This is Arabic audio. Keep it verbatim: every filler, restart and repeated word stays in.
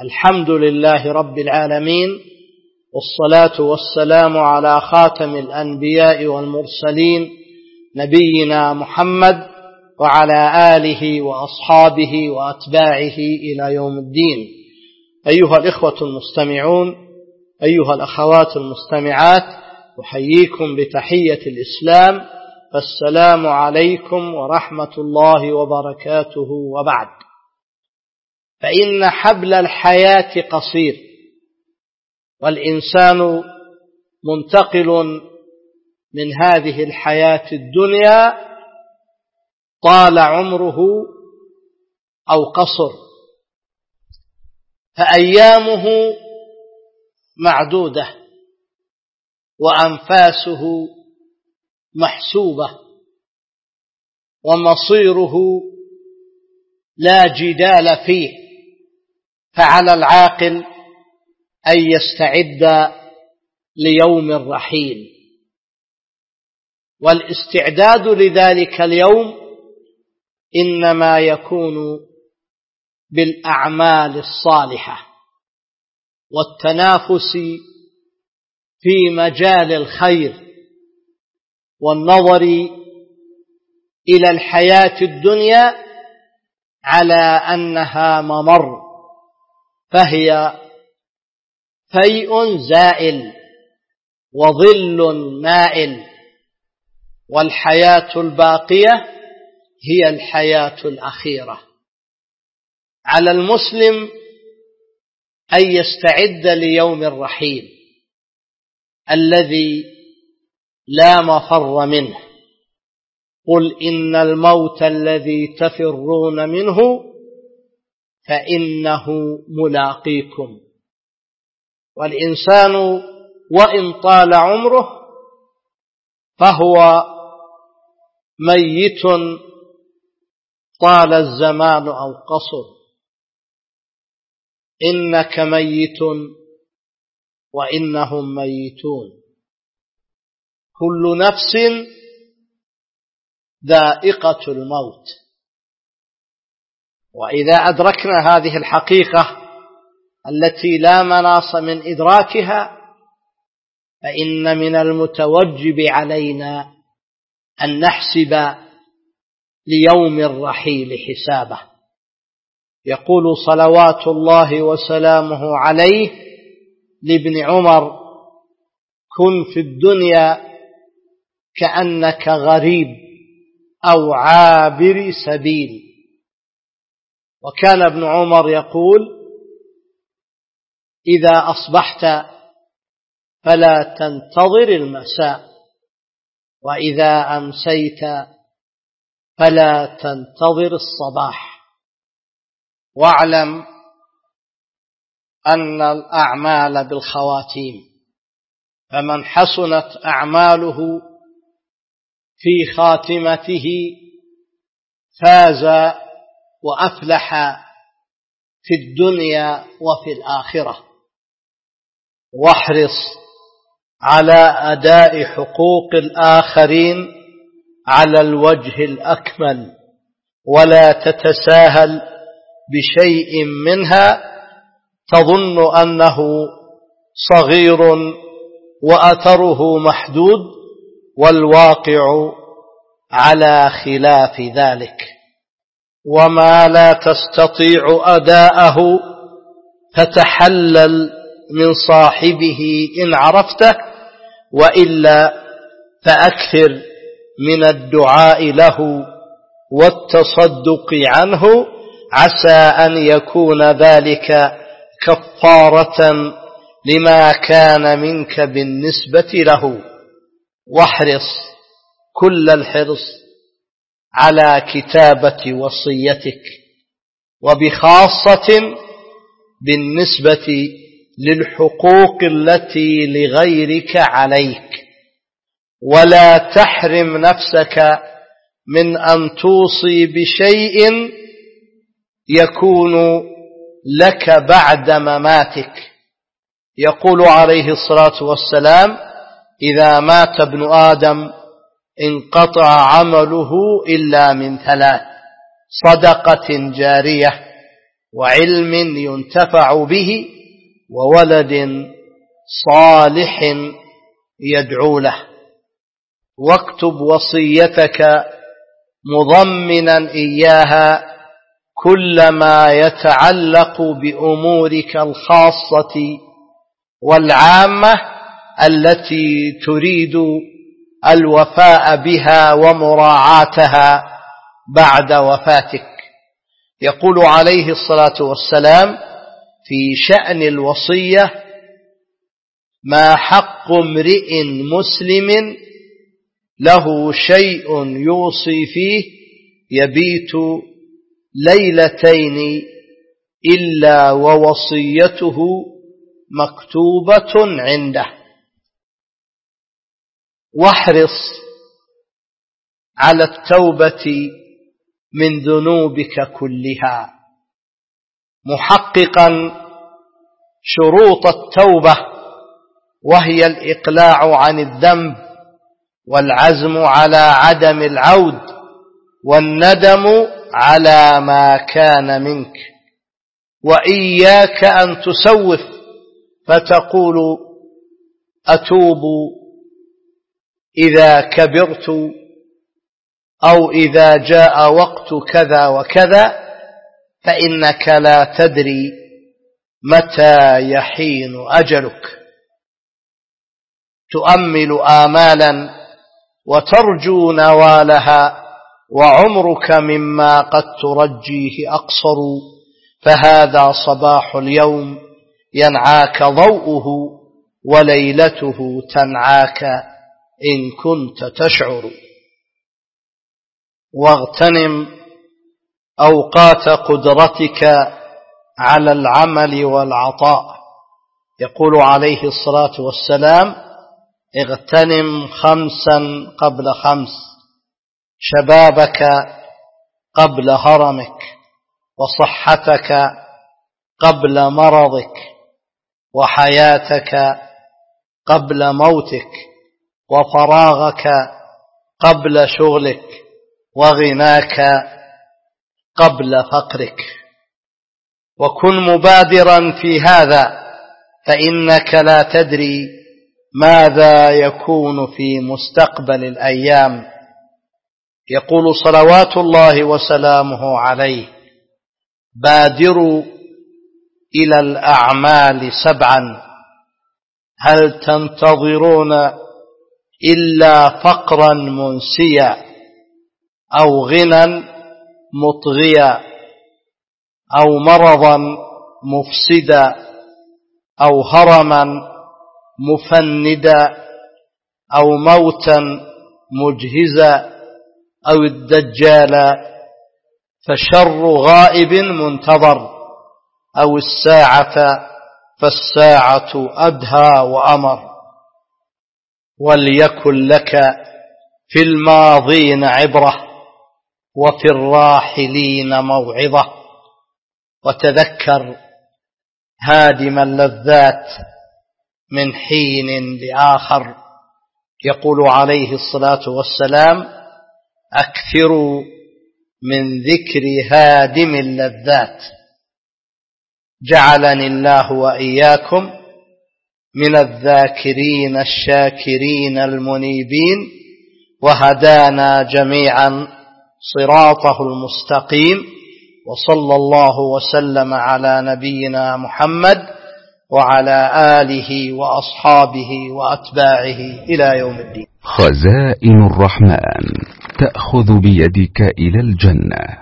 الحمد لله رب العالمين، والصلاة والسلام على خاتم الأنبياء والمرسلين نبينا محمد وعلى آله وأصحابه وأتباعه إلى يوم الدين. أيها الإخوة المستمعون، أيها الأخوات المستمعات، أحييكم بتحية الإسلام، فالسلام عليكم ورحمة الله وبركاته. وبعد، فإن حبل الحياة قصير، والإنسان منتقل من هذه الحياة الدنيا طال عمره أو قصر، فأيامه معدودة وأنفاسه محسوبة، ومصيره لا جدال فيه، فعلى العاقل أن يستعد ليوم الرحيل. والاستعداد لذلك اليوم إنما يكون بالأعمال الصالحة والتنافس في مجال الخير، والنظر إلى الحياة الدنيا على أنها ممر، فهي فيء زائل وظل مائل، والحياة الباقية هي الحياة الأخيرة. على المسلم أن يستعد ليوم الرحيل الذي لا مفر منه. قل إن الموت الذي تفرون منه فإنه ملاقيكم. والإنسان وإن طال عمره فهو ميت طال الزمان أو قصر. إنك ميت وإنهم ميتون، كل نفس ذائقة الموت. وإذا أدركنا هذه الحقيقة التي لا مناص من إدراكها، فإن من المتوجب علينا أن نحسب ليوم الرحيل حسابه. يقول صلوات الله وسلامه عليه لابن عمر: كن في الدنيا كأنك غريب أو عابر سبيل. وكان ابن عمر يقول: إذا أصبحت فلا تنتظر المساء، وإذا أمسيت فلا تنتظر الصباح. واعلم أن الأعمال بالخواتيم، فمن حسنت أعماله في خاتمته فاز وأفلح في الدنيا وفي الآخرة. واحرص على أداء حقوق الآخرين على الوجه الأكمل، ولا تتساهل بشيء منها تظن أنه صغير وأثره محدود، والواقع على خلاف ذلك. وما لا تستطيع أداءه فتحلل من صاحبه إن عرفته، وإلا فأكثر من الدعاء له والتصدق عنه، عسى أن يكون ذلك كفارة لما كان منك بالنسبة له. واحرص كل الحرص على كتابة وصيتك، وبخاصة بالنسبة للحقوق التي لغيرك عليك، ولا تحرم نفسك من أن توصي بشيء يكون لك بعد مماتك. يقول عليه الصلاة والسلام: إذا مات ابن آدم انقطع عمله إلا من ثلاث: صدقة جارية، وعلم ينتفع به وولد صالح يدعو له. واكتب وصيتك مضمنا إياها كل ما يتعلق بأمورك الخاصة والعامة التي تريد الوفاء بها ومراعاتها بعد وفاتك. يقول عليه الصلاة والسلام في شأن الوصية: ما حق امرئ مسلم له شيء يوصي فيه يبيت ليلتين إلا ووصيته مكتوبة عنده. واحرص على التوبة من ذنوبك كلها، محققا شروط التوبة، وهي الإقلاع عن الذنب والعزم على عدم العود والندم على ما كان منك. وإياك أن تسوف فتقول أتوب إذا كبرت أو إذا جاء وقت كذا وكذا، فإنك لا تدري متى يحين أجلك. تؤمل آمالا وترجو نوالها، وعمرك مما قد ترجيه أقصر، فهذا صباح اليوم ينعاك ضوءه وليلته تنعاك إن كنت تشعر. واغتنم أوقات قدرتك على العمل والعطاء. يقول عليه الصلاة والسلام: اغتنم خمسا قبل خمس: شبابك قبل هرمك، وصحتك قبل مرضك، وحياتك قبل موتك، وفراغك قبل شغلك، وغناك قبل فقرك. وكن مبادرا في هذا، فإنك لا تدري ماذا يكون في مستقبل الأيام. يقول صلوات الله وسلامه عليه: بادروا إلى الأعمال سبعا، هل تنتظرون إلا فقرا منسيا أو غنى مطغيا أو مرضا مفسدا أو هرما مفندا أو موتا مجهزا أو الدجال، فشر غائب منتظر، أو الساعة فالساعة أدهى وأمر. وليكن لك في الماضين عبرة، وفي الراحلين موعظة. وتذكر هادم اللذات من حين لآخر. يقول عليه الصلاة والسلام: أكثروا من ذكر هادم اللذات. جعلني الله وإياكم من الذاكرين الشاكرين المنيبين، وهدانا جميعا صراطه المستقيم. وصلى الله وسلم على نبينا محمد وعلى آله وأصحابه وأتباعه إلى يوم الدين. خزائن الرحمن تأخذ بيدك إلى الجنة.